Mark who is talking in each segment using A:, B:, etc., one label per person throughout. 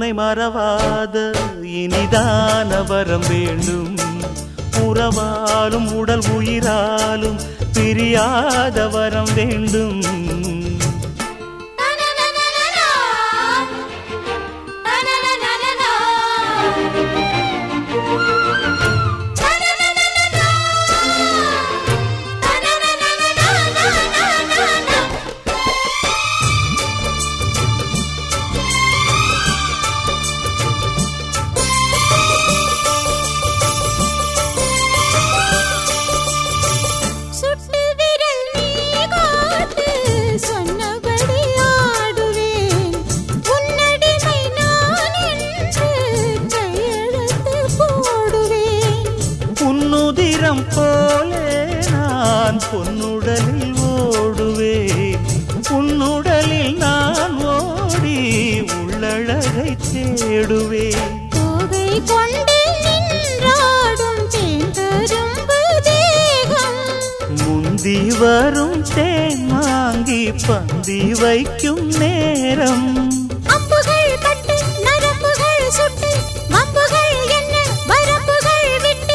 A: உனை மறவாத இனிதான வரம் வேண்டும். உறவாலும் உடல் உயிராலும் பிரியாத வரம் வேண்டும். போலே நான் பொன்னுடலில் ஓடுவேன். உன்னுடலில் நான் ஓடி உள்ளழகை தேடுவேன்.
B: கோகை கொண்டு நின்றாடும் தேங்கரும்பு தேகம்,
A: முந்தி வரும் தேன் வாங்கி பந்தி வைக்கும் நேரம்.
B: அம்புகள் பட்டு நரம்புகள் சுட்டு வம்புகள் என்ன வரம்புகள் விட்டு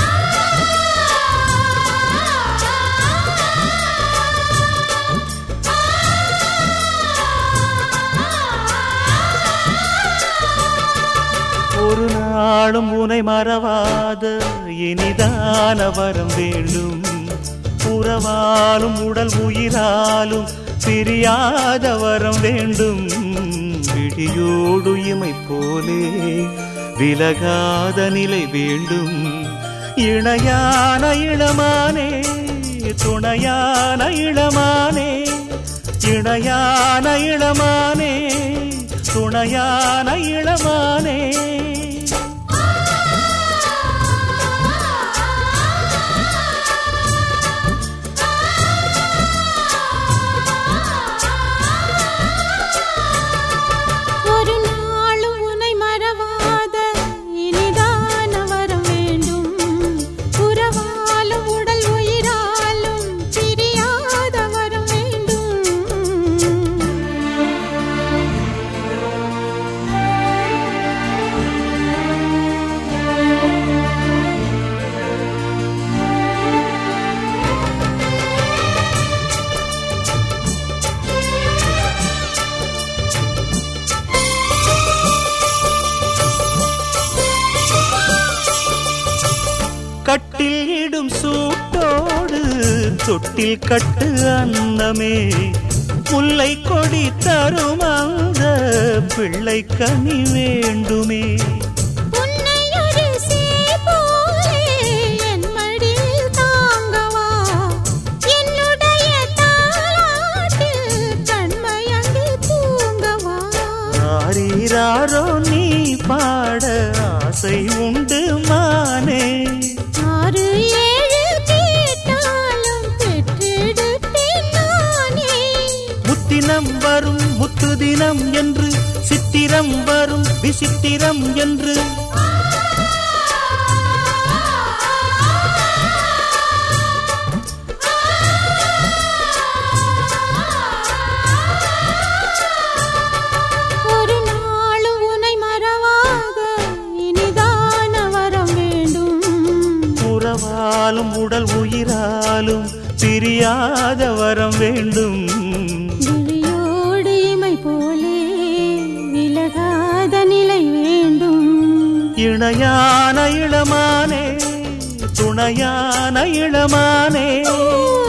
A: ஒரு நாளும் உனை மறவாத இனிதான வரம் வேண்டும். உறவாலும் உடல் உயிராலும் பிரியாத வரம் வேண்டும். விழியோடு இமை போலே விலகாத நிலை வேண்டும். இணையான இளமானே துணையான இளமானே, இணையான இளமானே துணையான இளமானே.
B: ஒரு நாளும் உனை மறவாத இனிதான வரம் வேண்டும். உறவாலும் உடல் உயிராலும் பிரியாத வரம் வேண்டும்.
A: கட்டில் இடும் சூட்டோடு தொட்டில் கட்டு அன்னமே, முல்லை கொடி தரும் அந்த பிள்ளை கனி வேண்டுமே.
B: உன்னை ஒரு சேய் போலே என் மடியில் தாங்கவா, என்னுடைய தாலாட்டில் கண்மயங்கி தூங்கவா.
A: ஆரீராரோ நீ பாட ஆசை உண்டு மானே.
B: 6 7 கேட்டாலும் பெற்றெடுப்பேன் நானே.
A: முத்தினம் வரும் முத்து தினம் என்று, சித்திரம் வரும் விசித்திரம் என்று.
B: ஒரு நாளும் உனை மறவாத இனிதான வரம் வேண்டும்.
A: உறவாலும் உடல் உயிராலும் பிரியாத வரம் வேண்டும்.
B: விழியோடு இமை போலே விலகாத நிலை வேண்டும்.
A: இணையான இளமானே துணையான இளமானே.